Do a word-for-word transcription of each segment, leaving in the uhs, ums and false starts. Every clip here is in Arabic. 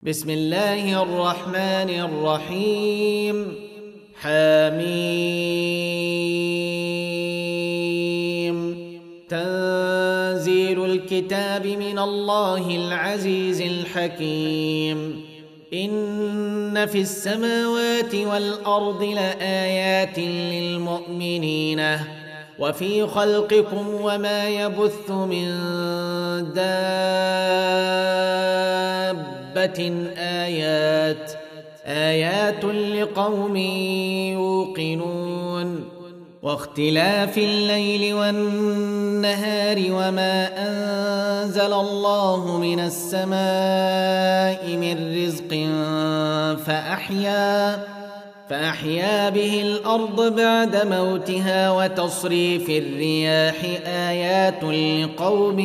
بسم الله الرحمن الرحيم. حميم. تنزيل الكتاب من الله العزيز الحكيم. إن في السماوات والأرض لآيات للمؤمنين وفي خلقكم وما يبث من دابة آيات آيات لقوم يوقنون. واختلاف الليل والنهار وما أنزل الله من السماء من رزق فأحيا فأحيا به الأرض بعد موتها وتصريف الرياح آيات لقوم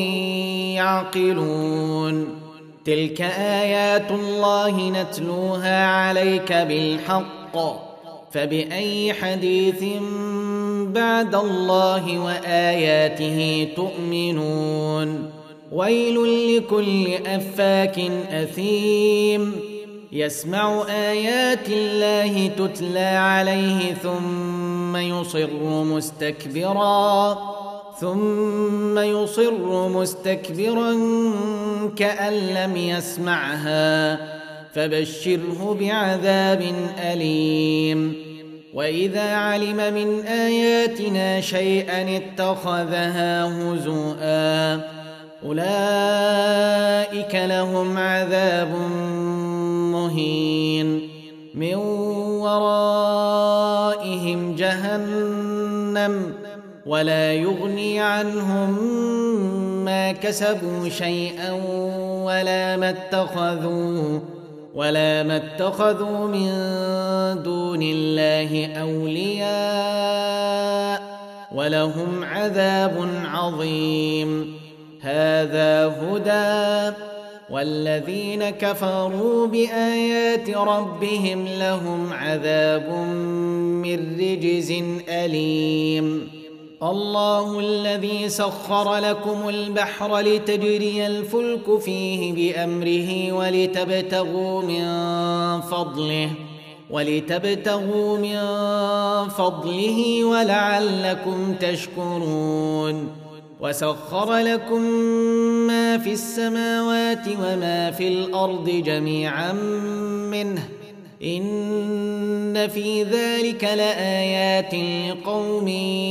يعقلون. تلك آيات الله نتلوها عليك بالحق فبأي حديث بعد الله وآياته تؤمنون. ويل لكل أفاك أثيم يسمع آيات الله تتلى عليه ثم يصر مستكبرا ثم يصر مستكبرا كأن لم يسمعها فبشره بعذاب أليم. وإذا علم من آياتنا شيئا اتخذها هزؤا أولئك لهم عذاب مهين من ورائهم جهنم ولا يغني عنهم ما كسبوا شيئا ولا ما اتخذوا ولا ما اتخذوا من دون الله أولياء ولهم عذاب عظيم. هذا هدى والذين كفروا بآيات ربهم لهم عذاب من رجز أليم. الله الذي سخر لكم البحر لتجري الفلك فيه بأمره ولتبتغوا من فضله ولتبتغوا من فضله ولعلكم تشكرون. وسخر لكم ما في السماوات وما في الأرض جميعا منه إن في ذلك لآيات لقوم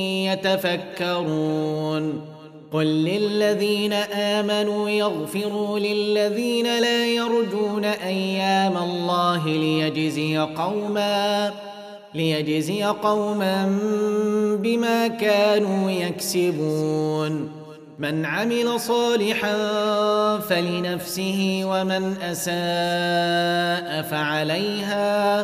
يتفكرون. قل للذين آمنوا يغفروا للذين لا يرجون أيام الله ليجزي قوما ليجزي قوما بما كانوا يكسبون. من عمل صالحا فلنفسه ومن أساء فعليها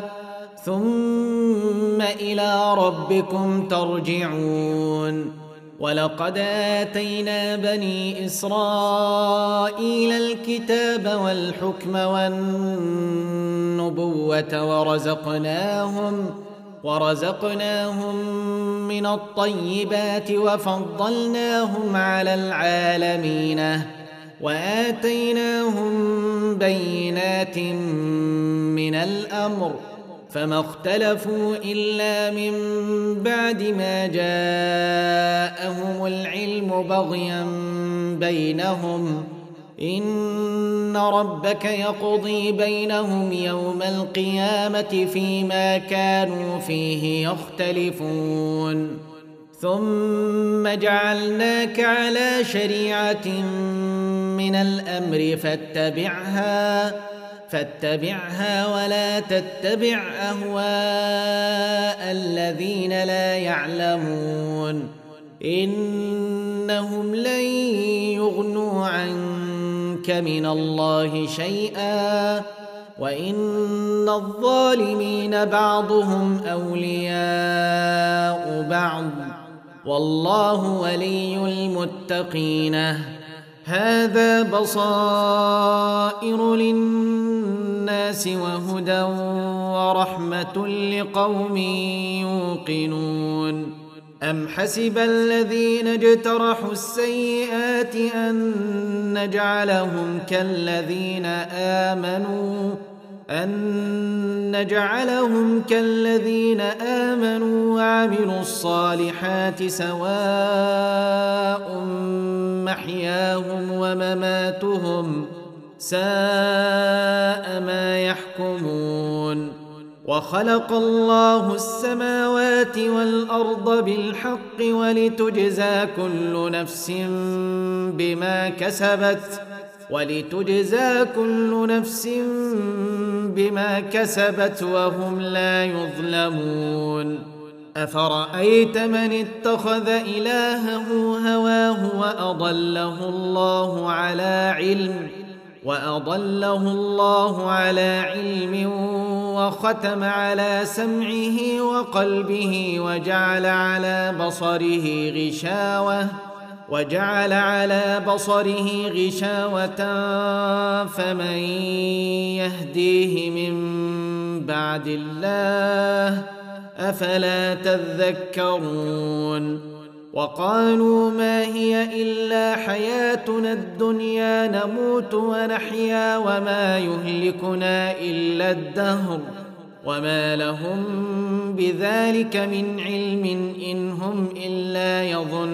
ثم إلى ربكم ترجعون. ولقد آتينا بني إسرائيل الكتاب والحكم والنبوة ورزقناهم ورزقناهم من الطيبات وفضلناهم على العالمين وآتيناهم بينات من الأمر فما اختلفوا إلا من بعد ما جاءهم العلم بغيا بينهم إن ربك يقضي بينهم يوم القيامة فيما كانوا فيه يختلفون. ثم جعلناك على شريعة من الأمر فاتبعها فاتبعها ولا تتبع أهواء الذين لا يعلمون إنهم لن يغنوا عنك من الله شيئا وإن الظالمين بعضهم أولياء بعض والله ولي المتقين. هذا بصائر للناس وهدى ورحمة لقوم يوقنون. أم حسب الذين اجترحوا السيئات أن نجعلهم كالذين آمنوا أن نجعلهم كالذين آمنوا وعملوا الصالحات سواء محياهم ومماتهم ساء ما يحكمون وخلق الله السماوات والأرض بالحق ولتجزى كل نفس بما كسبت ولتجزى كل نفس بما كسبت وهم لا يظلمون أفرأيت من اتخذ إلهه هواه وأضله الله على علم وأضله الله على علم وختم على سمعه وقلبه وجعل على بصره غشاوة وجعل على بصره غشاوة فمن يهديه من بعد الله أفلا تذكرون وقالوا ما هي إلا حياتنا الدنيا نموت ونحيا وما يهلكنا إلا الدهر وما لهم بذلك من علم إن هم إلا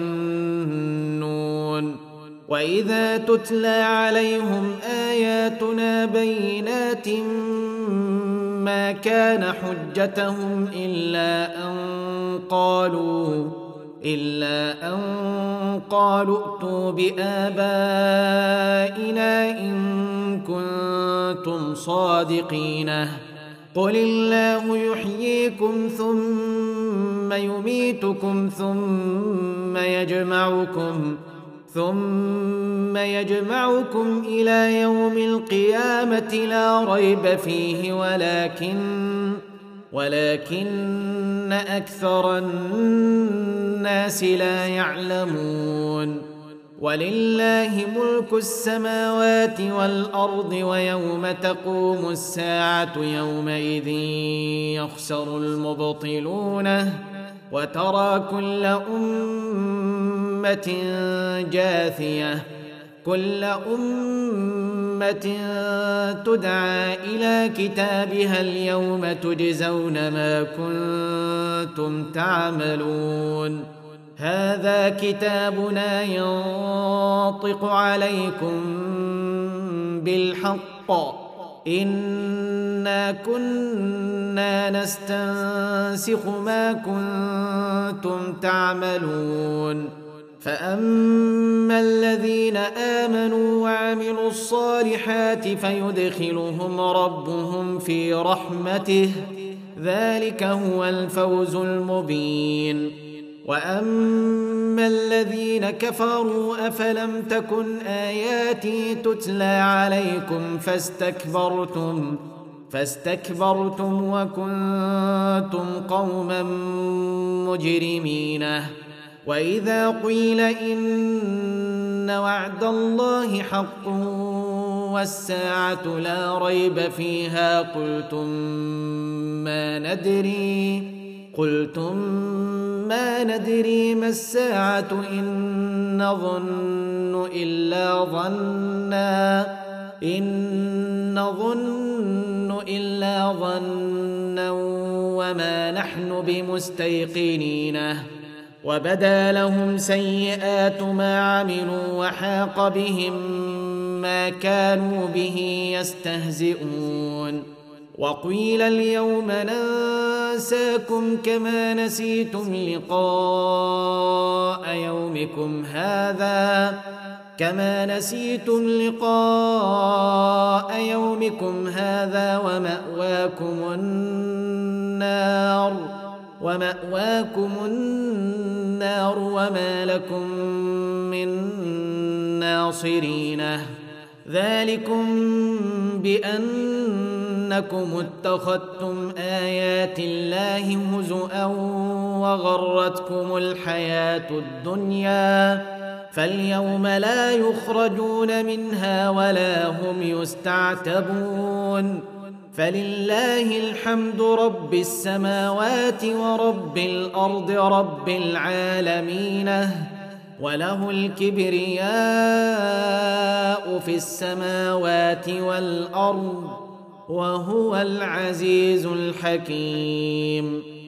يظنون وإذا تتلى عليهم آياتنا بينات ما كان حجتهم إلا أن قالوا إلا أن قالوا ائتوا بآبائنا إن كنتم صادقين قل الله يحييكم ثم يميتكم ثم يجمعكم ثم يجمعكم إلى يوم القيامة لا ريب فيه ولكن ولكن أكثر الناس لا يعلمون ولله ملك السماوات والأرض ويوم تقوم الساعة يومئذ يخسر المبطلون وترى كل أمة جاثية كل أمة تدعى إلى كتابها اليوم تجزون ما كنتم تعملون هذا كتابنا ينطق عليكم بالحق إنا كنا نستنسخ ما كنتم تعملون فأما الذين آمنوا وعملوا الصالحات فيدخلهم ربهم في رحمته ذلك هو الفوز المبين وأما الذين كفروا أفلم تكن آياتي تتلى عليكم فاستكبرتم فاستكبرتم وكنتم قوما مجرمين وإذا قيل إن وعد الله حق والساعة لا ريب فيها قلتم ما ندري قلتم ما ندري ما الساعة إن نظن إلا ظنا إن نظن إلا ظنا وما نحن بمستيقنين وبدا لهم سيئات ما عملوا وحاق بهم ما كانوا به يستهزئون وقيل اليوم ننساكم كما نسيتم لقاء يومكم هذا كما نسيتم لقاء يومكم هذا ومأواكم النار ومأواكم النار وما لكم من ناصرين ذلكم بأنكم اتخذتم آيات الله هزؤا وغرتكم الحياة الدنيا فاليوم لا يخرجون منها ولا هم يستعتبون فلله الحمد رب السماوات ورب الأرض رب العالمين، وله الكبرياء في السماوات والأرض، وهو العزيز الحكيم.